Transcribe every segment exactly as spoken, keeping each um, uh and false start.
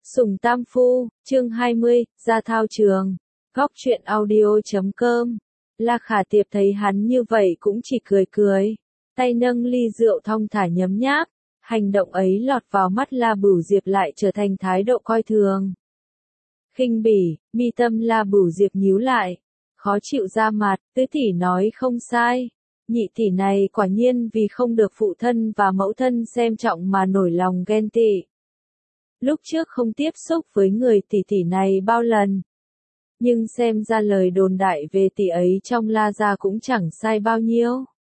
Sùng Tam Phu, chương hai mươi, ra thao trường. Góc truyện audio chấm com. La Khả Tiệp thấy hắn như vậy cũng chỉ cười cười. Tay nâng ly rượu thong thả nhấm nháp. Hành động ấy lọt vào mắt La Bửu Diệp lại trở thành thái độ coi thường. Khinh bỉ, mi tâm La Bửu Diệp nhíu lại. Khó chịu ra mặt, tứ tỷ nói không sai. Nhị tỷ này quả nhiên vì không được phụ thân và mẫu thân xem trọng mà nổi lòng ghen tị. Lúc trước không tiếp xúc với người tỷ tỷ này bao lần. Nhưng xem ra lời đồn đại về tỷ ấy trong La gia cũng chẳng sai bao nhiêu.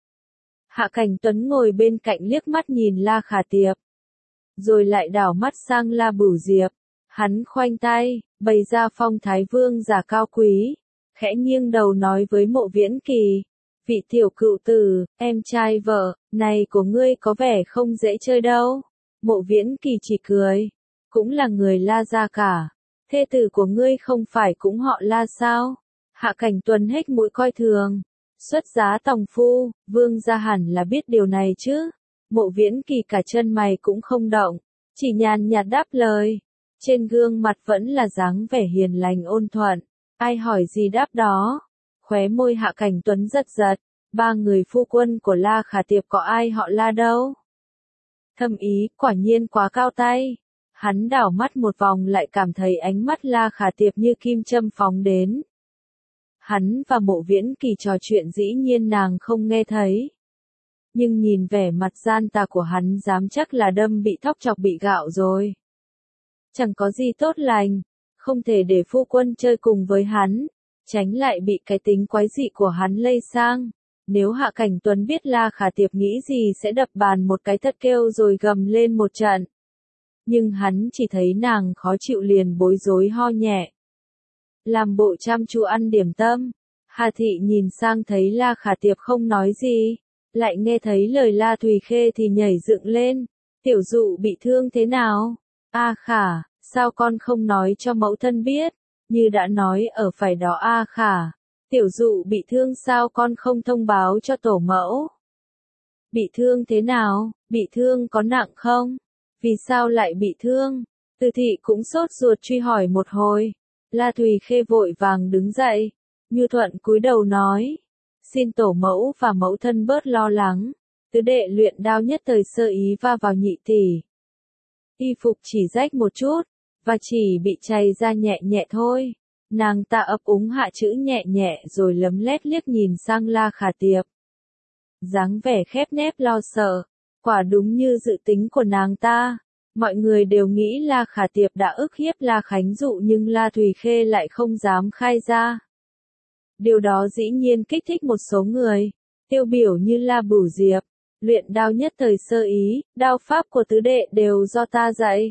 Hạ Cảnh Tuấn ngồi bên cạnh liếc mắt nhìn La Khả Tiệp. Rồi lại đảo mắt sang La Bửu Diệp. Hắn khoanh tay, bày ra phong thái vương giả cao quý. Khẽ nghiêng đầu nói với Mộ Viễn Kỳ. Vị tiểu cựu tử, em trai vợ, này của ngươi có vẻ không dễ chơi đâu. Mộ Viễn Kỳ chỉ cười. Cũng là người La gia cả. Thê tử của ngươi không phải cũng họ La sao? Hạ Cảnh Tuấn hết mũi coi thường. Xuất giá tòng phu, vương gia hẳn là biết điều này chứ. Mộ Viễn Kỳ cả chân mày cũng không động. Chỉ nhàn nhạt đáp lời. Trên gương mặt vẫn là dáng vẻ hiền lành ôn thuận. Ai hỏi gì đáp đó. Khóe môi Hạ Cảnh Tuấn giật giật. Ba người phu quân của La Khả Tiệp có ai họ La đâu. Thâm ý, quả nhiên quá cao tay. Hắn đảo mắt một vòng lại cảm thấy ánh mắt La Khả Tiệp như kim châm phóng đến. Hắn và Mộ Viễn Kỳ trò chuyện dĩ nhiên nàng không nghe thấy. Nhưng nhìn vẻ mặt gian tà của hắn dám chắc là đâm bị thóc chọc bị gạo rồi. Chẳng có gì tốt lành, không thể để phu quân chơi cùng với hắn, tránh lại bị cái tính quái dị của hắn lây sang. Nếu Hạ Cảnh Tuấn biết La Khả Tiệp nghĩ gì sẽ đập bàn một cái thật kêu rồi gầm lên một trận. Nhưng hắn chỉ thấy nàng khó chịu liền bối rối ho nhẹ. Làm bộ chăm chú ăn điểm tâm. Hà Thị nhìn sang thấy La Khả Tiệp không nói gì. Lại nghe thấy lời La Thùy Khê thì nhảy dựng lên. Tiểu dụ bị thương thế nào? A Khả, sao con không nói cho mẫu thân biết? Như đã nói ở phải đó A Khả. Tiểu dụ bị thương sao con không thông báo cho tổ mẫu? Bị thương thế nào? Bị thương có nặng không? Vì sao lại bị thương? Từ Thị cũng sốt ruột truy hỏi một hồi. La Thùy Khê vội vàng đứng dậy. Như Thuận cúi đầu nói. Xin tổ mẫu và mẫu thân bớt lo lắng. Tứ đệ luyện đao nhất thời sơ ý va vào nhị tỷ. Y phục chỉ rách một chút, và chỉ bị chày ra nhẹ nhẹ thôi. Nàng ta ấp úng hạ chữ nhẹ nhẹ rồi lấm lét liếc nhìn sang La Khả Tiệp. Dáng vẻ khép nép lo sợ. Quả đúng như dự tính của nàng ta. Mọi người đều nghĩ La Khả Tiệp đã ức hiếp La Khánh Dụ nhưng La Thùy Khê lại không dám khai ra. Điều đó dĩ nhiên kích thích một số người. Tiêu biểu như La Bửu Diệp. Luyện đao nhất thời sơ ý, đao pháp của tứ đệ đều do ta dạy.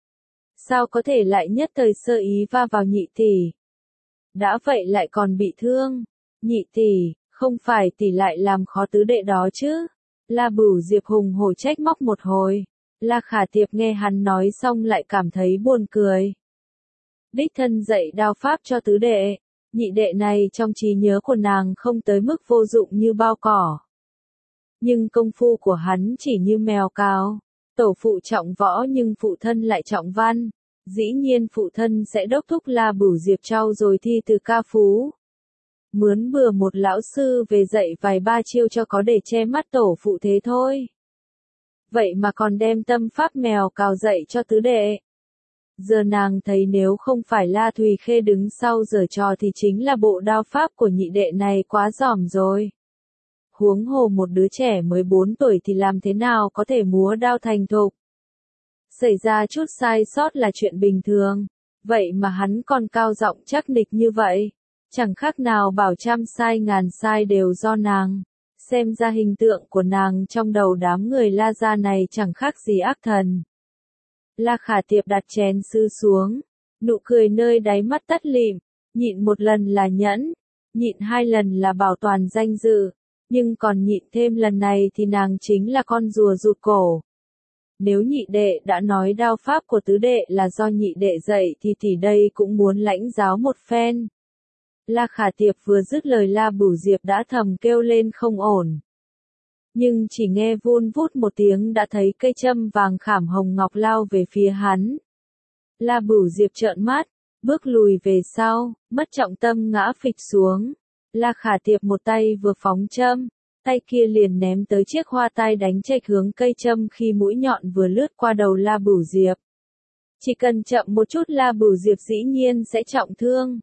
Sao có thể lại nhất thời sơ ý va vào nhị tỷ? Đã vậy lại còn bị thương. Nhị tỷ, không phải tỷ lại làm khó tứ đệ đó chứ? La Bửu Diệp hùng hổ trách móc một hồi. La Khả Tiệp nghe hắn nói xong lại cảm thấy buồn cười. Đích thân dạy đao pháp cho tứ đệ. Nhị đệ này trong trí nhớ của nàng không tới mức vô dụng như bao cỏ. Nhưng công phu của hắn chỉ như mèo cào. Tổ phụ trọng võ nhưng phụ thân lại trọng văn. Dĩ nhiên phụ thân sẽ đốc thúc La Bửu Diệp trau rồi thi từ ca phú. Mướn bừa một lão sư về dạy vài ba chiêu cho có để che mắt tổ phụ thế thôi. Vậy mà còn đem tâm pháp mèo cào dạy cho tứ đệ. Giờ nàng thấy nếu không phải La Thùy Khê đứng sau giở trò thì chính là bộ đao pháp của nhị đệ này quá giỏi rồi. Huống hồ một đứa trẻ mới bốn tuổi thì làm thế nào có thể múa đao thành thục. Xảy ra chút sai sót là chuyện bình thường. Vậy mà hắn còn cao giọng chắc nịch như vậy. Chẳng khác nào bảo trăm sai ngàn sai đều do nàng. Xem ra hình tượng của nàng trong đầu đám người La gia này chẳng khác gì ác thần. La Khả Tiệp đặt chén sứ xuống. Nụ cười nơi đáy mắt tắt lịm. Nhịn một lần là nhẫn. Nhịn hai lần là bảo toàn danh dự. Nhưng còn nhịn thêm lần này thì nàng chính là con rùa rụt cổ. Nếu nhị đệ đã nói đao pháp của tứ đệ là do nhị đệ dạy thì tỷ đây cũng muốn lãnh giáo một phen. La Khả Tiệp vừa dứt lời La Bửu Diệp đã thầm kêu lên không ổn. Nhưng chỉ nghe vun vút một tiếng đã thấy cây châm vàng khảm hồng ngọc lao về phía hắn. La Bửu Diệp trợn mắt, bước lùi về sau, mất trọng tâm ngã phịch xuống. La Khả Tiệp một tay vừa phóng châm, tay kia liền ném tới chiếc hoa tai đánh chệch hướng cây châm khi mũi nhọn vừa lướt qua đầu La Bửu Diệp. Chỉ cần chậm một chút La Bửu Diệp dĩ nhiên sẽ trọng thương.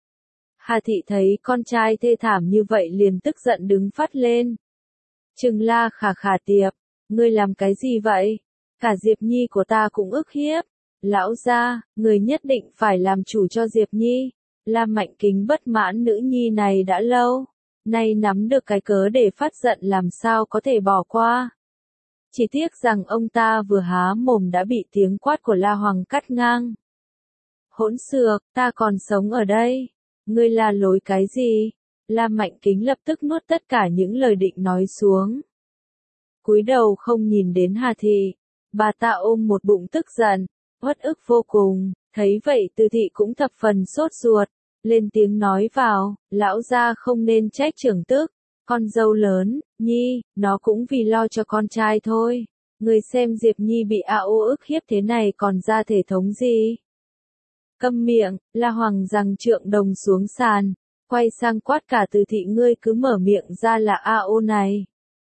Hà Thị thấy con trai thê thảm như vậy liền tức giận đứng phát lên. Trừng La Khả Khả Tiệp, ngươi làm cái gì vậy? Cả Diệp Nhi của ta cũng ức hiếp. Lão gia, người nhất định phải làm chủ cho Diệp Nhi. La Mạnh Kính bất mãn nữ nhi này đã lâu, nay nắm được cái cớ để phát giận làm sao có thể bỏ qua. Chỉ tiếc rằng ông ta vừa há mồm đã bị tiếng quát của La Hoàng cắt ngang. Hỗn xược, ta còn sống ở đây. Ngươi la lối cái gì? La Mạnh Kính lập tức nuốt tất cả những lời định nói xuống. Cúi đầu không nhìn đến Hà Thị, bà ta ôm một bụng tức giận, uất ức vô cùng, thấy vậy Từ Thị cũng thập phần sốt ruột, lên tiếng nói vào, lão gia không nên trách trưởng tức, con dâu lớn, Nhi, nó cũng vì lo cho con trai thôi, người xem Diệp Nhi bị A O ức hiếp thế này còn ra thể thống gì. Câm miệng, La Hoàng giằng trượng đồng xuống sàn, quay sang quát cả Từ Thị ngươi cứ mở miệng ra là A O này.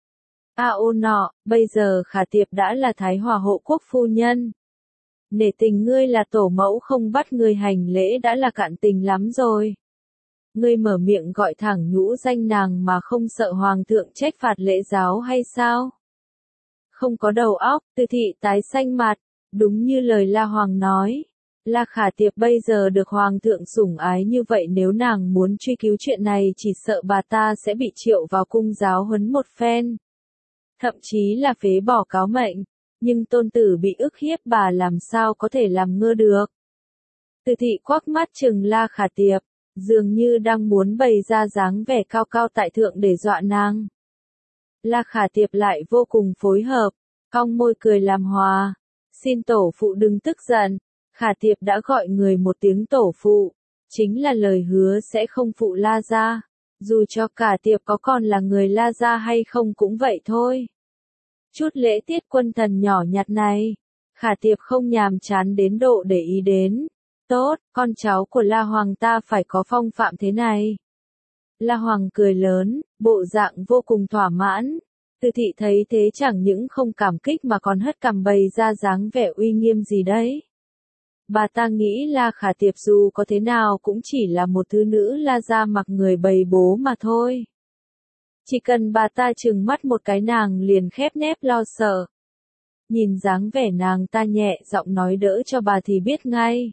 A O nọ, bây giờ Khả Tiệp đã là Thái Hòa hộ quốc phu nhân. Nể tình ngươi là tổ mẫu không bắt ngươi hành lễ đã là cạn tình lắm rồi. Ngươi mở miệng gọi thẳng nhũ danh nàng mà không sợ hoàng thượng trách phạt lễ giáo hay sao? Không có đầu óc, Từ Thị tái xanh mặt, đúng như lời La Hoàng nói. La Khả Tiệp bây giờ được hoàng thượng sủng ái như vậy nếu nàng muốn truy cứu chuyện này chỉ sợ bà ta sẽ bị triệu vào cung giáo huấn một phen. Thậm chí là phế bỏ cáo mệnh. Nhưng tôn tử bị ức hiếp bà làm sao có thể làm ngơ được. Từ Thị quắc mắt trừng La Khả Tiệp, dường như đang muốn bày ra dáng vẻ cao cao tại thượng để dọa nàng. La Khả Tiệp lại vô cùng phối hợp, cong môi cười làm hòa. Xin tổ phụ đừng tức giận, Khả Tiệp đã gọi người một tiếng tổ phụ, chính là lời hứa sẽ không phụ La gia, dù cho Khả Tiệp có còn là người La gia hay không cũng vậy thôi. Chút lễ tiết quân thần nhỏ nhặt này, Khả Tiệp không nhàm chán đến độ để ý đến. Tốt, con cháu của La Hoàng ta phải có phong phạm thế này. La Hoàng cười lớn, bộ dạng vô cùng thỏa mãn. Từ Thị thấy thế chẳng những không cảm kích mà còn hất cằm bày ra dáng vẻ uy nghiêm gì đấy. Bà ta nghĩ La Khả Tiệp dù có thế nào cũng chỉ là một thứ nữ La gia mặc người bầy bố mà thôi. Chỉ cần bà ta trừng mắt một cái nàng liền khép nép lo sợ. Nhìn dáng vẻ nàng ta nhẹ giọng nói đỡ cho bà thì biết ngay.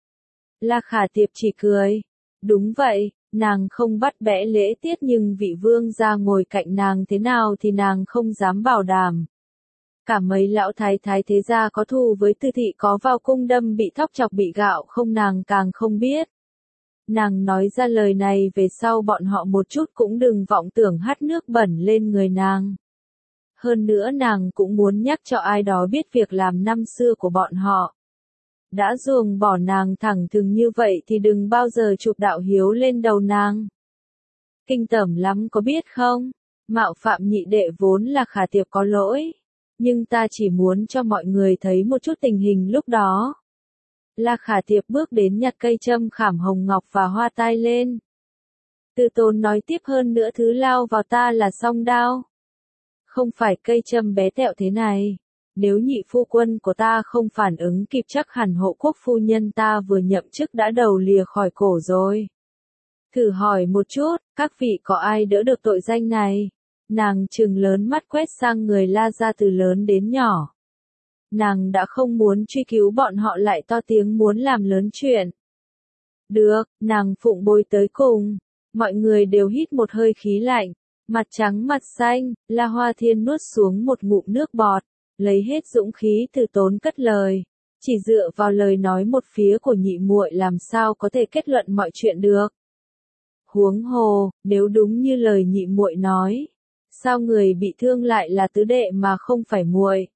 La Khả Tiệp chỉ cười. Đúng vậy, nàng không bắt bẽ lễ tiết nhưng vị vương gia ngồi cạnh nàng thế nào thì nàng không dám bảo đảm. Cả mấy lão thái thái thế gia có thù với Từ Thị có vào cung đâm bị thóc chọc bị gạo không nàng càng không biết. Nàng nói ra lời này về sau bọn họ một chút cũng đừng vọng tưởng hắt nước bẩn lên người nàng. Hơn nữa nàng cũng muốn nhắc cho ai đó biết việc làm năm xưa của bọn họ. Đã ruồng bỏ nàng thẳng thừng như vậy thì đừng bao giờ chụp đạo hiếu lên đầu nàng. Kinh tởm lắm có biết không? Mạo phạm nhị đệ vốn là Khả Tiệp có lỗi. Nhưng ta chỉ muốn cho mọi người thấy một chút tình hình lúc đó. La Khả Tiệp bước đến nhặt cây châm khảm hồng ngọc và hoa tai lên. Từ Tốn nói tiếp hơn nữa thứ lao vào ta là song đao. Không phải cây châm bé tẹo thế này. Nếu nhị phu quân của ta không phản ứng kịp chắc hẳn hộ quốc phu nhân ta vừa nhậm chức đã đầu lìa khỏi cổ rồi. Thử hỏi một chút, các vị có ai đỡ được tội danh này? Nàng trừng lớn mắt quét sang người La gia từ lớn đến nhỏ. Nàng đã không muốn truy cứu bọn họ lại to tiếng muốn làm lớn chuyện. Được, nàng phụng bồi tới cùng. Mọi người đều hít một hơi khí lạnh. Mặt trắng mặt xanh, La Hoa Thiên nuốt xuống một ngụm nước bọt. Lấy hết dũng khí Từ Tốn cất lời. Chỉ dựa vào lời nói một phía của nhị muội làm sao có thể kết luận mọi chuyện được. Huống hồ, nếu đúng như lời nhị muội nói. Sao người bị thương lại là tứ đệ mà không phải muội?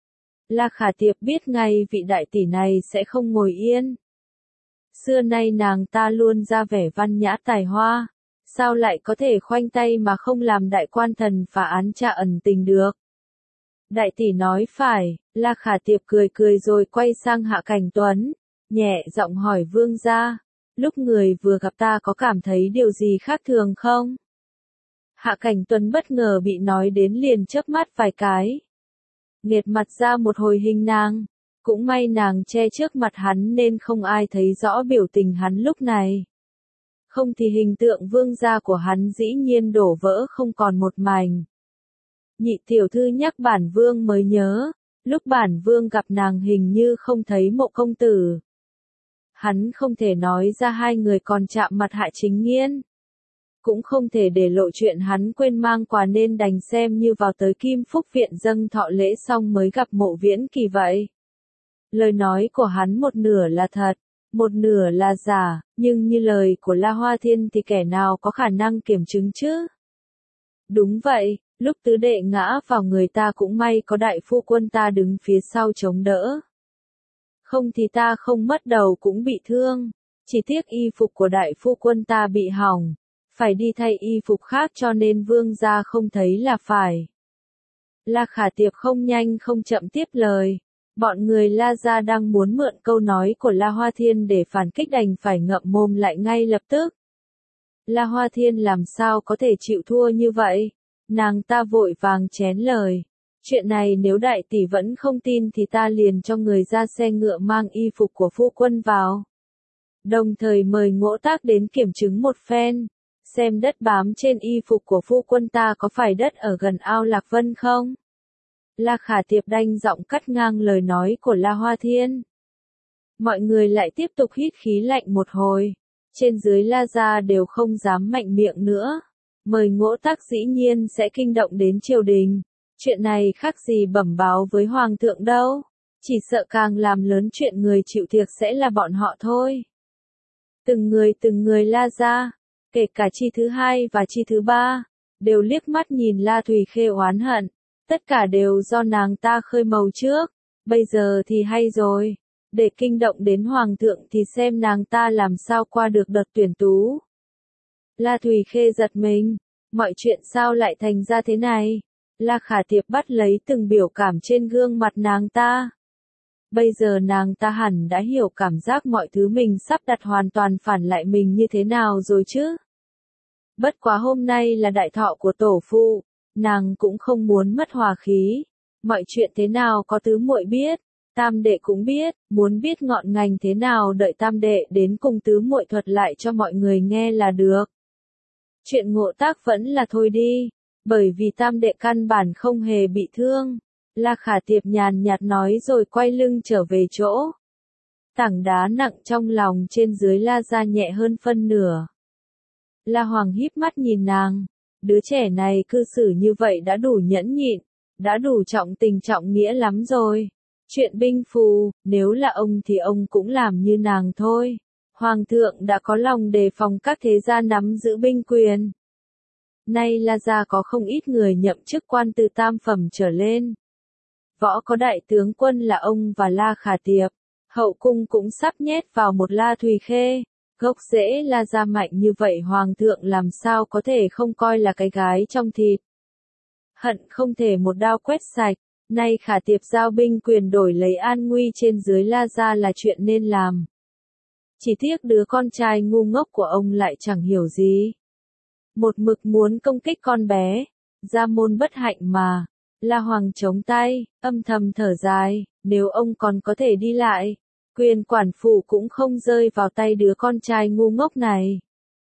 La Khả Tiệp biết ngay vị đại tỷ này sẽ không ngồi yên. Xưa nay nàng ta luôn ra vẻ văn nhã tài hoa, sao lại có thể khoanh tay mà không làm đại quan thần phá án tra ẩn tình được? Đại tỷ nói phải, La Khả Tiệp cười cười rồi quay sang Hạ Cảnh Tuấn, nhẹ giọng hỏi vương gia, lúc người vừa gặp ta có cảm thấy điều gì khác thường không? Hạ Cảnh Tuấn bất ngờ bị nói đến liền chớp mắt vài cái. Nghiệt mặt ra một hồi hình nàng, cũng may nàng che trước mặt hắn nên không ai thấy rõ biểu tình hắn lúc này. Không thì hình tượng vương gia của hắn dĩ nhiên đổ vỡ không còn một mảnh. Nhị tiểu thư nhắc bản vương mới nhớ, lúc bản vương gặp nàng hình như không thấy Mộ công tử. Hắn không thể nói ra hai người còn chạm mặt Hạ Chính Nghiên. Cũng không thể để lộ chuyện hắn quên mang quà nên đành xem như vào tới Kim Phúc Viện dâng thọ lễ xong mới gặp Mộ Viễn Kỳ vậy. Lời nói của hắn một nửa là thật, một nửa là giả, nhưng như lời của La Hoa Thiên thì kẻ nào có khả năng kiểm chứng chứ? Đúng vậy, lúc tứ đệ ngã vào người ta cũng may có đại phu quân ta đứng phía sau chống đỡ. Không thì ta không mất đầu cũng bị thương, chỉ tiếc y phục của đại phu quân ta bị hỏng, phải đi thay y phục khác cho nên vương gia không thấy là phải. La Khả Tiệp không nhanh không chậm tiếp lời. Bọn người La gia đang muốn mượn câu nói của La Hoa Thiên để phản kích đành phải ngậm mồm lại ngay lập tức. La Hoa Thiên làm sao có thể chịu thua như vậy? Nàng ta vội vàng chén lời. Chuyện này nếu đại tỷ vẫn không tin thì ta liền cho người ra xe ngựa mang y phục của phu quân vào. Đồng thời mời Ngỗ Tác đến kiểm chứng một phen, xem đất bám trên y phục của phu quân ta có phải đất ở gần ao Lạc Vân không? La Khả Tiệp đanh giọng cắt ngang lời nói của La Hoa Thiên. Mọi người lại tiếp tục hít khí lạnh một hồi. Trên dưới La gia đều không dám mạnh miệng nữa. Mời Ngỗ Tác dĩ nhiên sẽ kinh động đến triều đình. Chuyện này khác gì bẩm báo với Hoàng thượng đâu. Chỉ sợ càng làm lớn chuyện người chịu thiệt sẽ là bọn họ thôi. Từng người từng người La gia, kể cả chi thứ hai và chi thứ ba, đều liếc mắt nhìn La Thùy Khê oán hận. Tất cả đều do nàng ta khơi màu trước, bây giờ thì hay rồi, để kinh động đến Hoàng thượng thì xem nàng ta làm sao qua được đợt tuyển tú. La Thùy Khê giật mình, mọi chuyện sao lại thành ra thế này? La Khả Tiệp bắt lấy từng biểu cảm trên gương mặt nàng ta. Bây giờ nàng ta hẳn đã hiểu cảm giác mọi thứ mình sắp đặt hoàn toàn phản lại mình như thế nào rồi chứ. Bất quá hôm nay là đại thọ của tổ phụ. Nàng cũng không muốn mất hòa khí. Mọi chuyện thế nào có tứ muội biết, tam đệ cũng biết, muốn biết ngọn ngành thế nào đợi tam đệ đến cùng tứ muội thuật lại cho mọi người nghe là được. Chuyện Ngộ Tác vẫn là thôi đi, bởi vì tam đệ căn bản không hề bị thương. La Khả Tiệp nhàn nhạt nói rồi quay lưng trở về chỗ. Tảng đá nặng trong lòng trên dưới La gia nhẹ hơn phân nửa. La Hoàng híp mắt nhìn nàng. Đứa trẻ này cư xử như vậy đã đủ nhẫn nhịn, đã đủ trọng tình trọng nghĩa lắm rồi. Chuyện binh phù, nếu là ông thì ông cũng làm như nàng thôi. Hoàng thượng đã có lòng đề phòng các thế gia nắm giữ binh quyền. Nay La gia có không ít người nhậm chức quan từ tam phẩm trở lên. Võ có đại tướng quân là ông và La Khả Tiệp, hậu cung cũng sắp nhét vào một La Thùy Khê. Gốc rễ La gia mạnh như vậy Hoàng thượng làm sao có thể không coi là cái gái trong thịt. Hận không thể một đao quét sạch, nay Khả Tiệp giao binh quyền đổi lấy an nguy trên dưới La gia là chuyện nên làm. Chỉ tiếc đứa con trai ngu ngốc của ông lại chẳng hiểu gì. Một mực muốn công kích con bé, gia môn bất hạnh mà. La Hoàng chống tay, âm thầm thở dài, nếu ông còn có thể đi lại. Quyền quản phủ cũng không rơi vào tay đứa con trai ngu ngốc này.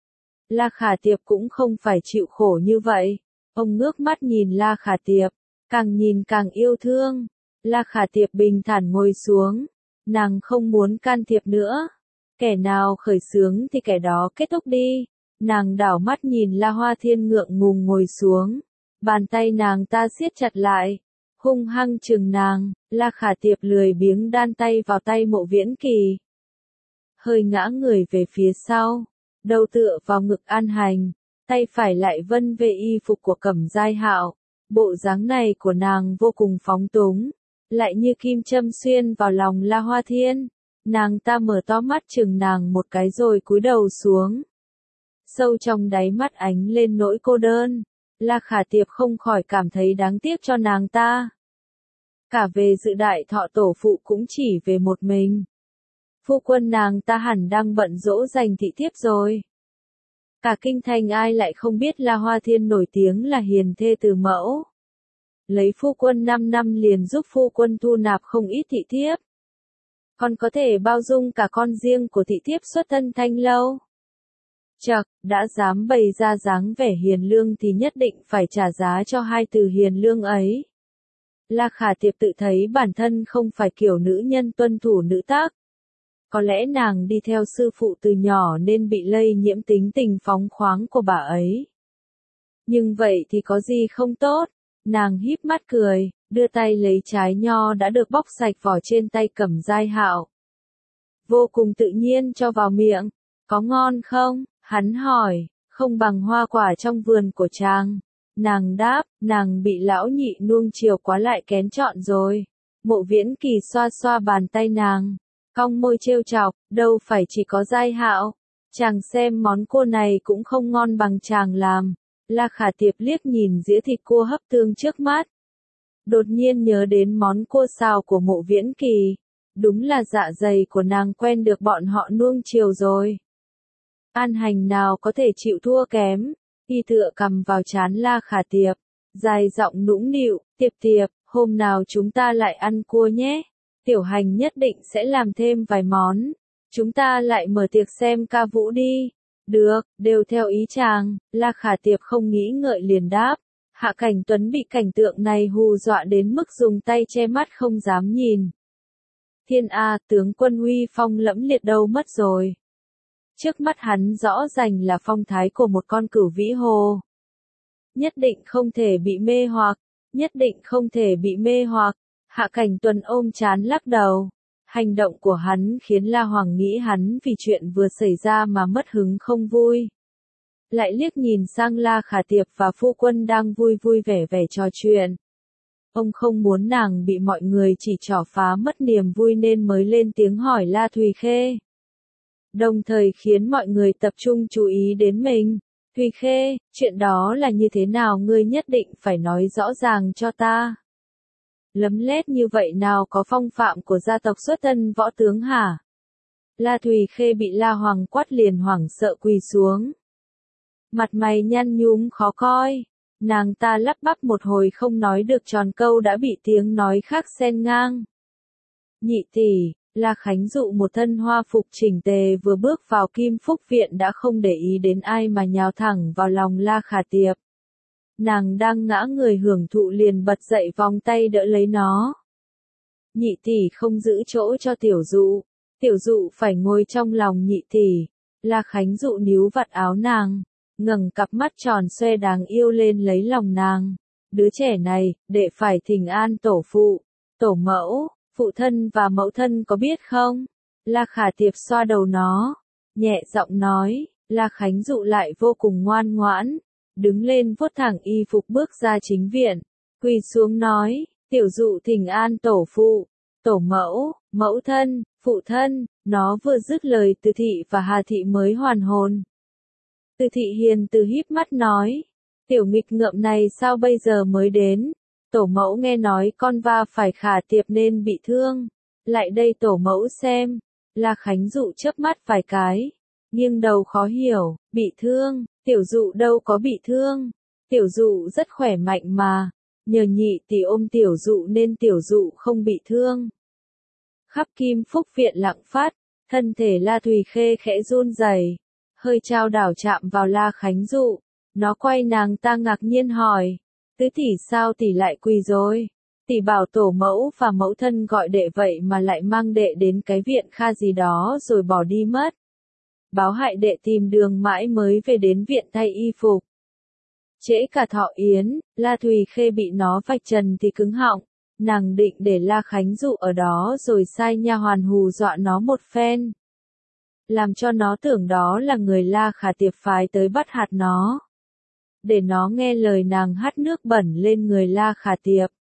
La Khả Tiệp cũng không phải chịu khổ như vậy. Ông ngước mắt nhìn La Khả Tiệp, càng nhìn càng yêu thương. La Khả Tiệp bình thản ngồi xuống. Nàng không muốn can thiệp nữa. Kẻ nào khởi xướng thì kẻ đó kết thúc đi. Nàng đảo mắt nhìn La Hoa Thiên ngượng ngùng ngồi xuống. Bàn tay nàng ta siết chặt lại. Hung hăng chừng nàng, La Khả Tiệp lười biếng đan tay vào tay Mộ Viễn Kỳ. Hơi ngã người về phía sau, đầu tựa vào ngực An Hành, tay phải lại vân về y phục của Cẩm Giai Hạo. Bộ dáng này của nàng vô cùng phóng túng, lại như kim châm xuyên vào lòng La Hoa Thiên. Nàng ta mở to mắt chừng nàng một cái rồi cúi đầu xuống. Sâu trong đáy mắt ánh lên nỗi cô đơn. La Khả Tiệp không khỏi cảm thấy đáng tiếc cho nàng ta. Cả về dự đại thọ tổ phụ cũng chỉ về một mình. Phu quân nàng ta hẳn đang bận dỗ dành thị thiếp rồi. Cả kinh thành ai lại không biết La Hoa Thiên nổi tiếng là hiền thê từ mẫu. Lấy phu quân năm năm liền giúp phu quân thu nạp không ít thị thiếp. Còn có thể bao dung cả con riêng của thị thiếp xuất thân Thanh Lâu. Chậc, đã dám bày ra dáng vẻ hiền lương thì nhất định phải trả giá cho hai từ hiền lương ấy. La Khả Tiệp tự thấy bản thân không phải kiểu nữ nhân tuân thủ nữ tắc. Có lẽ nàng đi theo sư phụ từ nhỏ nên bị lây nhiễm tính tình phóng khoáng của bà ấy. Nhưng vậy thì có gì không tốt, nàng híp mắt cười, đưa tay lấy trái nho đã được bóc sạch vỏ trên tay Cẩm Giai Hạo. Vô cùng tự nhiên cho vào miệng, có ngon không? Hắn hỏi, không bằng hoa quả trong vườn của chàng. Nàng đáp, nàng bị lão nhị nuông chiều quá lại kén chọn rồi. Mộ Viễn Kỳ xoa xoa bàn tay nàng, cong môi trêu chọc, đâu phải chỉ có Giai Hạo. Chàng xem món cua này cũng không ngon bằng chàng làm. La Khả Tiệp liếc nhìn dĩa thịt cua hấp tương trước mắt. Đột nhiên nhớ đến món cua xào của Mộ Viễn Kỳ. Đúng là dạ dày của nàng quen được bọn họ nuông chiều rồi. An Hành nào có thể chịu thua kém, y tựa cầm vào trán La Khả Tiệp, dài giọng nũng nịu, Tiệp Tiệp, hôm nào chúng ta lại ăn cua nhé, Tiểu Hành nhất định sẽ làm thêm vài món, chúng ta lại mở tiệc xem ca vũ đi, được, đều theo ý chàng, La Khả Tiệp không nghĩ ngợi liền đáp, Hạ Cảnh Tuấn bị cảnh tượng này hù dọa đến mức dùng tay che mắt không dám nhìn. Thiên A, tướng quân uy phong lẫm liệt đâu mất rồi. Trước mắt hắn rõ ràng là phong thái của một con cửu vĩ hồ. Nhất định không thể bị mê hoặc, nhất định không thể bị mê hoặc. Hạ Cảnh Tuấn ôm chán lắc đầu. Hành động của hắn khiến La Hoàng nghĩ hắn vì chuyện vừa xảy ra mà mất hứng không vui. Lại liếc nhìn sang La Khả Tiệp và phu quân đang vui vui vẻ vẻ trò chuyện. Ông không muốn nàng bị mọi người chỉ trỏ phá mất niềm vui nên mới lên tiếng hỏi La Thùy Khê. Đồng thời khiến mọi người tập trung chú ý đến mình. Thùy Khê, chuyện đó là như thế nào ngươi nhất định phải nói rõ ràng cho ta. Lấm lét như vậy nào có phong phạm của gia tộc xuất thân võ tướng hả? La Thùy Khê bị La Hoàng quát liền hoảng sợ quỳ xuống. Mặt mày nhăn nhúm khó coi. Nàng ta lắp bắp một hồi không nói được tròn câu đã bị tiếng nói khác xen ngang. Nhị tỷ, La Khánh Dụ một thân hoa phục chỉnh tề vừa bước vào Kim Phúc Viện đã không để ý đến ai mà nhào thẳng vào lòng La Khả Tiệp. Nàng đang ngã người hưởng thụ liền bật dậy vòng tay đỡ lấy nó. Nhị tỷ không giữ chỗ cho tiểu dụ, tiểu dụ phải ngồi trong lòng nhị tỷ. La Khánh Dụ níu vạt áo nàng, ngẩng cặp mắt tròn xoe đáng yêu lên lấy lòng nàng. Đứa trẻ này, đệ phải thỉnh an tổ phụ, tổ mẫu, phụ thân và mẫu thân có biết không? La Khả Tiệp xoa đầu nó, nhẹ giọng nói, La Khánh Dụ lại vô cùng ngoan ngoãn, đứng lên vuốt thẳng y phục bước ra chính viện, quỳ xuống nói, tiểu dụ thỉnh an tổ phụ, tổ mẫu, mẫu thân, phụ thân, nó vừa dứt lời Từ Thị và Hà Thị mới hoàn hồn. Từ Thị hiền từ híp mắt nói, tiểu nghịch ngợm này sao bây giờ mới đến, tổ mẫu nghe nói con va phải Khả Tiệp nên bị thương, lại đây tổ mẫu xem, La Khánh Dụ chớp mắt vài cái, nghiêng đầu khó hiểu, bị thương, tiểu dụ đâu có bị thương, tiểu dụ rất khỏe mạnh mà, nhờ nhị tỷ ôm tiểu dụ nên tiểu dụ không bị thương. Khắp Kim Phúc Viện lặng phát, thân thể La Thùy Khê khẽ run rẩy, hơi trao đảo chạm vào La Khánh Dụ, nó quay nàng ta ngạc nhiên hỏi, tứ tỷ sao tỷ lại quỳ rồi, tỷ bảo tổ mẫu và mẫu thân gọi đệ vậy mà lại mang đệ đến cái viện kha gì đó rồi bỏ đi mất. Báo hại đệ tìm đường mãi mới về đến viện thay y phục. Trễ cả thọ yến, La Thùy Khê bị nó vạch trần thì cứng họng, nàng định để La Khánh Dụ ở đó rồi sai nha hoàn hù dọa nó một phen. Làm cho nó tưởng đó là người La Khả Tiệp phái tới bắt hạt nó. Để nó nghe lời nàng hắt nước bẩn lên người La Khả Tiệp.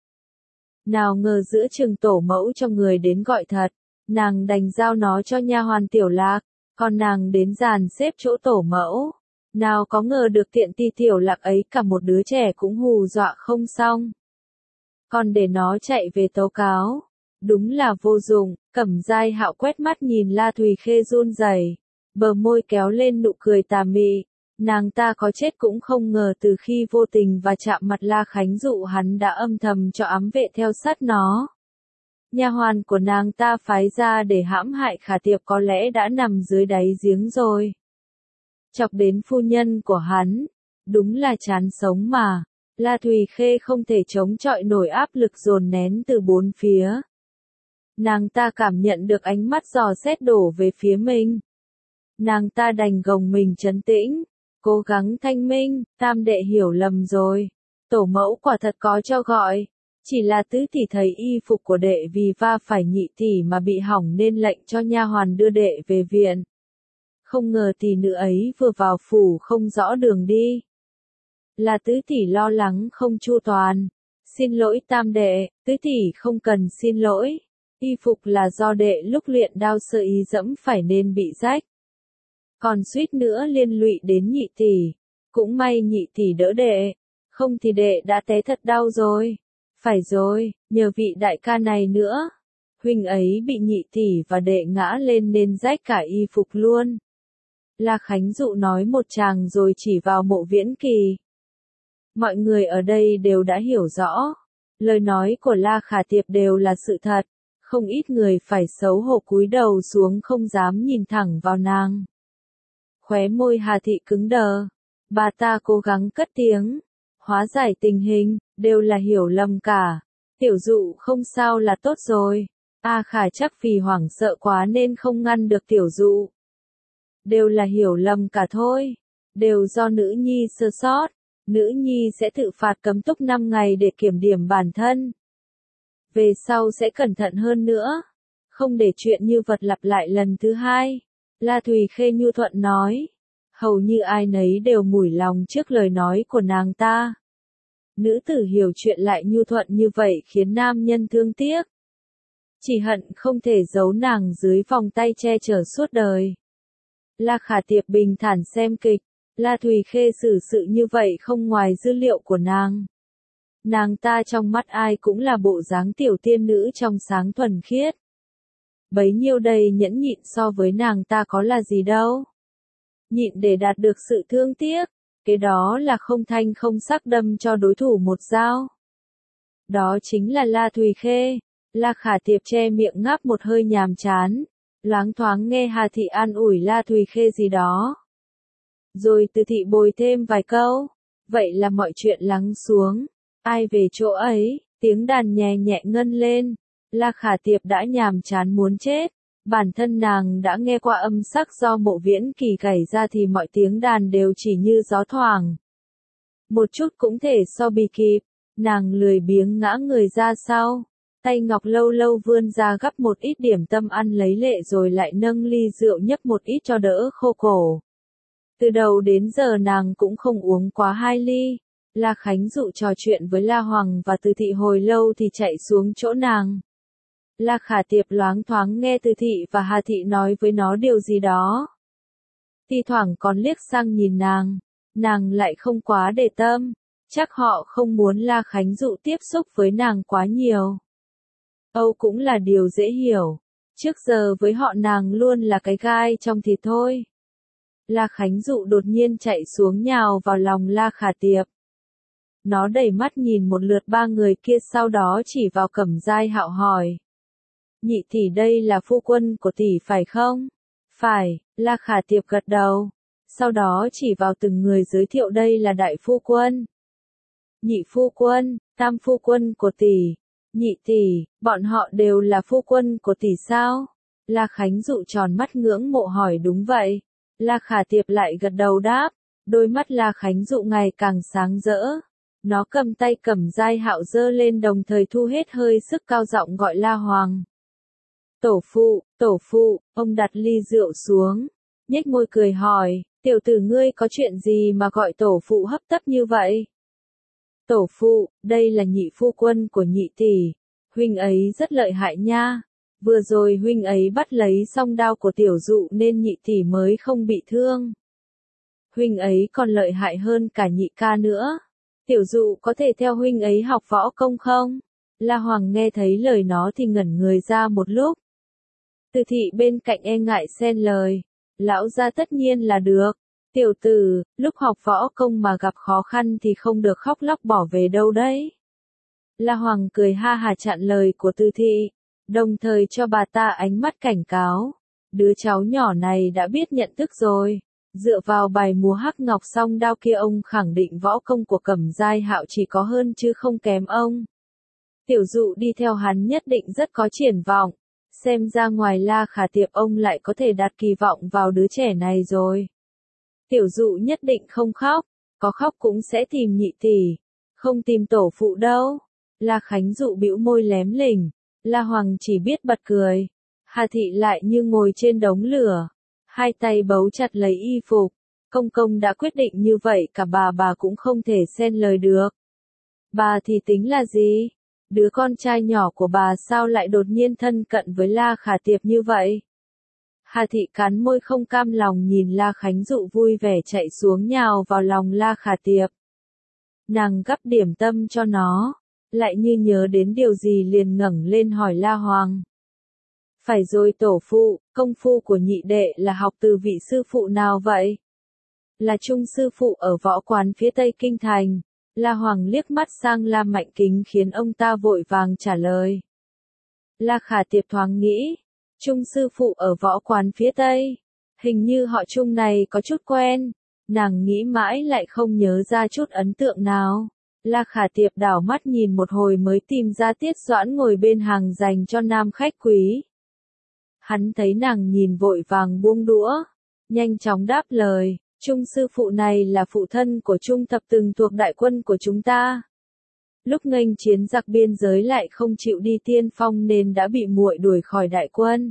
Nào ngờ giữa chừng tổ mẫu cho người đến gọi thật, nàng đành giao nó cho nha hoàn Tiểu Lạc, còn nàng đến dàn xếp chỗ tổ mẫu. Nào có ngờ được tiện ti Tiểu Lạc ấy cả một đứa trẻ cũng hù dọa không xong. Còn để nó chạy về tố cáo, Đúng là vô dụng, Cẩm Giai Hạo quét mắt nhìn La Thùy Khê run rẩy, bờ môi kéo lên nụ cười tà mị. Nàng ta có chết cũng không ngờ từ khi vô tình và chạm mặt La Khánh Dụ hắn đã âm thầm cho ám vệ theo sát nó. Nha hoàn của nàng ta phái ra để hãm hại Khả Tiệp có lẽ đã nằm dưới đáy giếng rồi. Chọc đến phu nhân của hắn, đúng là chán sống mà. La Thùy Khê không thể chống chọi nổi áp lực dồn nén từ bốn phía. Nàng ta cảm nhận được ánh mắt dò xét đổ về phía mình. Nàng ta đành gồng mình trấn tĩnh, cố gắng thanh minh, tam đệ hiểu lầm rồi. Tổ mẫu quả thật có cho gọi. Chỉ là tứ tỷ thấy y phục của đệ vì va phải nhị tỷ mà bị hỏng nên lệnh cho nha hoàn đưa đệ về viện. Không ngờ tỷ nữ ấy vừa vào phủ không rõ đường đi. Là tứ tỷ lo lắng không chu toàn. Xin lỗi tam đệ, tứ tỷ không cần xin lỗi. Y phục là do đệ lúc luyện đao sơ ý dẫm phải nên bị rách. Còn suýt nữa liên lụy đến nhị tỷ. Cũng may nhị tỷ đỡ đệ. Không thì đệ đã té thật đau rồi. Phải rồi, nhờ vị đại ca này nữa. Huynh ấy bị nhị tỷ và đệ ngã lên nên rách cả y phục luôn. La Khánh Dụ nói một tràng rồi chỉ vào Mộ Viễn Kỳ. Mọi người ở đây đều đã hiểu rõ. Lời nói của La Khả Tiệp đều là sự thật. Không ít người phải xấu hổ cúi đầu xuống không dám nhìn thẳng vào nàng. Khóe môi Hà Thị cứng đờ. Bà ta cố gắng cất tiếng. Hóa giải tình hình, đều là hiểu lầm cả. Tiểu Dụ không sao là tốt rồi. A Khả chắc vì hoảng sợ quá nên không ngăn được Tiểu Dụ. Đều là hiểu lầm cả thôi. Đều do nữ nhi sơ sót. Nữ nhi sẽ tự phạt cấm túc năm ngày để kiểm điểm bản thân. Về sau sẽ cẩn thận hơn nữa. Không để chuyện như vật lặp lại lần thứ hai. La Thùy Khê nhu thuận nói. Hầu như ai nấy đều mủi lòng trước lời nói của nàng ta. Nữ tử hiểu chuyện lại nhu thuận như vậy khiến nam nhân thương tiếc. Chỉ hận không thể giấu nàng dưới vòng tay che chở suốt đời. La Khả Tiệp bình thản xem kịch. La Thùy Khê xử sự như vậy không ngoài dữ liệu của nàng. Nàng ta trong mắt ai cũng là bộ dáng tiểu tiên nữ trong sáng thuần khiết. Bấy nhiêu đầy nhẫn nhịn so với nàng ta có là gì đâu. Nhịn để đạt được sự thương tiếc, cái đó là không thanh không sắc đâm cho đối thủ một dao. Đó chính là La Thùy Khê. La Khả Tiệp che miệng ngáp một hơi nhàm chán, loáng thoáng nghe Hà Thị an ủi La Thùy Khê gì đó. Rồi Từ Thị bồi thêm vài câu, vậy là mọi chuyện lắng xuống. Ai về chỗ ấy, tiếng đàn nhẹ nhẹ ngân lên. La Khả Tiệp đã nhàm chán muốn chết. Bản thân nàng đã nghe qua âm sắc do Mộ Viễn Kỳ gảy ra thì mọi tiếng đàn đều chỉ như gió thoảng. Một chút cũng thể so bì kịp. Nàng lười biếng ngã người ra sau. Tay ngọc lâu lâu vươn ra gắp một ít điểm tâm ăn lấy lệ rồi lại nâng ly rượu nhấp một ít cho đỡ khô cổ. Từ đầu đến giờ nàng cũng không uống quá hai ly. La Khánh Dụ trò chuyện với La Hoàng và Từ Thị hồi lâu thì chạy xuống chỗ nàng. La Khả Tiệp loáng thoáng nghe Từ Thị và Hà Thị nói với nó điều gì đó. Thi thoảng còn liếc sang nhìn nàng. Nàng lại không quá để tâm. Chắc họ không muốn La Khánh Dụ tiếp xúc với nàng quá nhiều. Âu cũng là điều dễ hiểu. Trước giờ với họ nàng luôn là cái gai trong thịt thôi. La Khánh Dụ đột nhiên chạy xuống nhào vào lòng La Khả Tiệp. Nó đẩy mắt nhìn một lượt ba người kia sau đó chỉ vào Cẩm Giai Hạo hỏi. Nhị tỷ đây là phu quân của tỷ phải không? Phải, La Khả Tiệp gật đầu. Sau đó chỉ vào từng người giới thiệu đây là đại phu quân. Nhị phu quân, tam phu quân của tỷ. Nhị tỷ, bọn họ đều là phu quân của tỷ sao? La Khánh Dụ tròn mắt ngưỡng mộ hỏi đúng vậy. La Khả Tiệp lại gật đầu đáp. Đôi mắt La Khánh Dụ ngày càng sáng rỡ. Nó cầm tay Cẩm Giai Hạo giơ lên đồng thời thu hết hơi sức cao giọng gọi La Hoàng. Tổ phụ, tổ phụ, ông đặt ly rượu xuống. Nhếch môi cười hỏi, tiểu tử ngươi có chuyện gì mà gọi tổ phụ hấp tấp như vậy? Tổ phụ, đây là nhị phu quân của nhị tỷ. Huynh ấy rất lợi hại nha. Vừa rồi huynh ấy bắt lấy song đao của Tiểu Dụ nên nhị tỷ mới không bị thương. Huynh ấy còn lợi hại hơn cả nhị ca nữa. Tiểu Dụ có thể theo huynh ấy học võ công không? La Hoàng nghe thấy lời nó thì ngẩn người ra một lúc. Từ thị bên cạnh e ngại xen lời. Lão gia tất nhiên là được. Tiểu tử, lúc học võ công mà gặp khó khăn thì không được khóc lóc bỏ về đâu đấy. La Hoàng cười ha hà chặn lời của Từ thị, đồng thời cho bà ta ánh mắt cảnh cáo. Đứa cháu nhỏ này đã biết nhận thức rồi. Dựa vào bài múa hắc ngọc song đao kia ông khẳng định võ công của Cẩm Giai Hạo chỉ có hơn chứ không kém ông. Tiểu dụ đi theo hắn nhất định rất có triển vọng. Xem ra ngoài La Khả Tiệp ông lại có thể đặt kỳ vọng vào đứa trẻ này rồi. Tiểu dụ nhất định không khóc, có khóc cũng sẽ tìm nhị tỷ, không tìm tổ phụ đâu. La Khánh Dụ bĩu môi lém lỉnh, La Hoàng chỉ biết bật cười. Hà thị lại như ngồi trên đống lửa, hai tay bấu chặt lấy y phục. Công công đã quyết định như vậy cả bà bà cũng không thể xen lời được. Bà thì tính là gì? Đứa con trai nhỏ của bà sao lại đột nhiên thân cận với La Khả Tiệp như vậy? Hà thị cắn môi không cam lòng nhìn La Khánh Dụ vui vẻ chạy xuống nhào vào lòng La Khả Tiệp. Nàng gắp điểm tâm cho nó, lại như nhớ đến điều gì liền ngẩng lên hỏi La Hoàng. Phải rồi tổ phụ, công phu của nhị đệ là học từ vị sư phụ nào vậy? Là trung sư phụ ở võ quán phía tây kinh thành. La Hoàng liếc mắt sang La Mạnh Kính khiến ông ta vội vàng trả lời. La Khả Tiệp thoáng nghĩ, trung sư phụ ở võ quán phía tây, hình như họ Trung này có chút quen, nàng nghĩ mãi lại không nhớ ra chút ấn tượng nào. La Khả Tiệp đảo mắt nhìn một hồi mới tìm ra Tiết Doãn ngồi bên hàng dành cho nam khách quý. Hắn thấy nàng nhìn vội vàng buông đũa, nhanh chóng đáp lời. Trung sư phụ này là phụ thân của Trung Thập từng thuộc đại quân của chúng ta. Lúc nghênh chiến giặc biên giới lại không chịu đi tiên phong nên đã bị muội đuổi khỏi đại quân.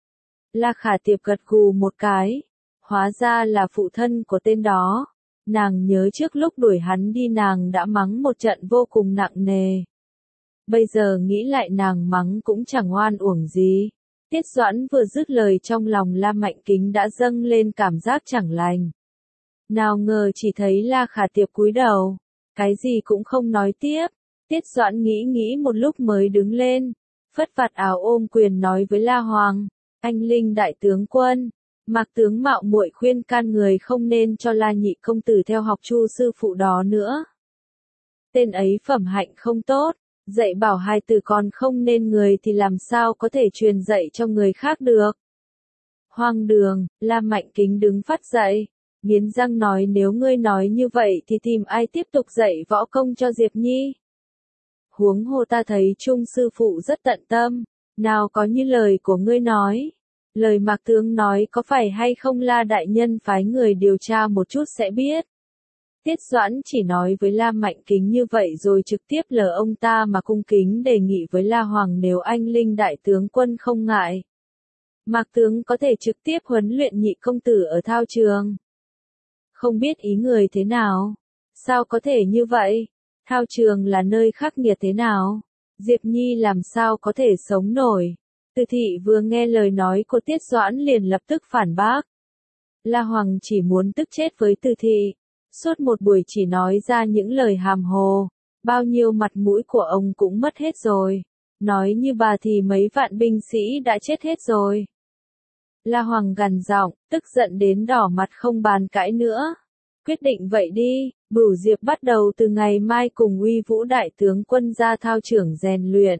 La Khả Tiệp gật gù một cái. Hóa ra là phụ thân của tên đó. Nàng nhớ trước lúc đuổi hắn đi nàng đã mắng một trận vô cùng nặng nề. Bây giờ nghĩ lại nàng mắng cũng chẳng oan uổng gì. Tiết Doãn vừa dứt lời trong lòng La Mạnh Kính đã dâng lên cảm giác chẳng lành. Nào ngờ chỉ thấy La Khả Tiệp cúi đầu, cái gì cũng không nói tiếp. Tiết Doãn nghĩ nghĩ một lúc mới đứng lên, phất vạt áo ôm quyền nói với La Hoàng, anh Linh đại tướng quân, Mạc tướng mạo muội khuyên can người không nên cho La nhị công tử theo học Chu sư phụ đó nữa. Tên ấy phẩm hạnh không tốt, dạy bảo hai từ còn không nên người thì làm sao có thể truyền dạy cho người khác được. Hoang đường, La Mạnh Kính đứng phát dậy. Nghiến răng nói nếu ngươi nói như vậy thì tìm ai tiếp tục dạy võ công cho Diệp Nhi. Huống hồ ta thấy Trung sư phụ rất tận tâm, nào có như lời của ngươi nói. Lời Mạc tướng nói có phải hay không La đại nhân phái người điều tra một chút sẽ biết. Tiết Doãn chỉ nói với La Mạnh Kính như vậy rồi trực tiếp lờ ông ta mà cung kính đề nghị với La Hoàng nếu anh Linh đại tướng quân không ngại. Mạc tướng có thể trực tiếp huấn luyện nhị công tử ở thao trường. Không biết ý người thế nào? Sao có thể như vậy? Thao trường là nơi khắc nghiệt thế nào? Diệp Nhi làm sao có thể sống nổi? Từ thị vừa nghe lời nói của Tiết Doãn liền lập tức phản bác. La Hoàng chỉ muốn tức chết với Từ thị. Suốt một buổi chỉ nói ra những lời hàm hồ. Bao nhiêu mặt mũi của ông cũng mất hết rồi. Nói như bà thì mấy vạn binh sĩ đã chết hết rồi. La Hoàng gằn giọng, tức giận đến đỏ mặt không bàn cãi nữa. Quyết định vậy đi, Bửu Diệp bắt đầu từ ngày mai cùng Uy Vũ đại tướng quân ra thao trường rèn luyện.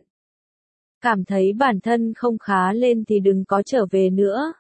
Cảm thấy bản thân không khá lên thì đừng có trở về nữa.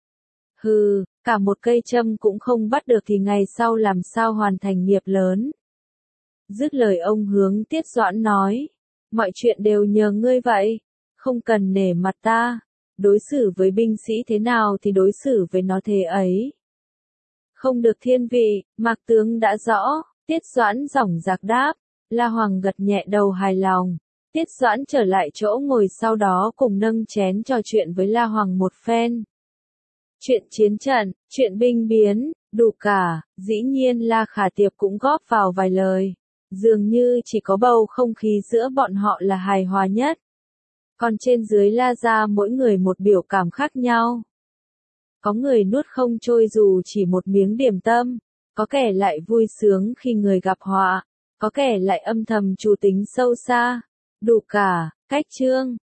Hừ, cả một cây châm cũng không bắt được thì ngày sau làm sao hoàn thành nghiệp lớn. Dứt lời ông hướng Tiết Doãn nói, mọi chuyện đều nhờ ngươi vậy, không cần nể mặt ta. Đối xử với binh sĩ thế nào thì đối xử với nó thế ấy. Không được thiên vị, Mạc tướng đã rõ, Tiết Doãn dõng dạc đáp, La Hoàng gật nhẹ đầu hài lòng. Tiết Doãn trở lại chỗ ngồi sau đó cùng nâng chén trò chuyện với La Hoàng một phen. Chuyện chiến trận, chuyện binh biến, đủ cả, dĩ nhiên La Khả Tiệp cũng góp vào vài lời. Dường như chỉ có bầu không khí giữa bọn họ là hài hòa nhất. Còn trên dưới La gia mỗi người một biểu cảm khác nhau. Có người nuốt không trôi dù chỉ một miếng điểm tâm, có kẻ lại vui sướng khi người gặp họa, có kẻ lại âm thầm trù tính sâu xa, Đủ cả, cách chương.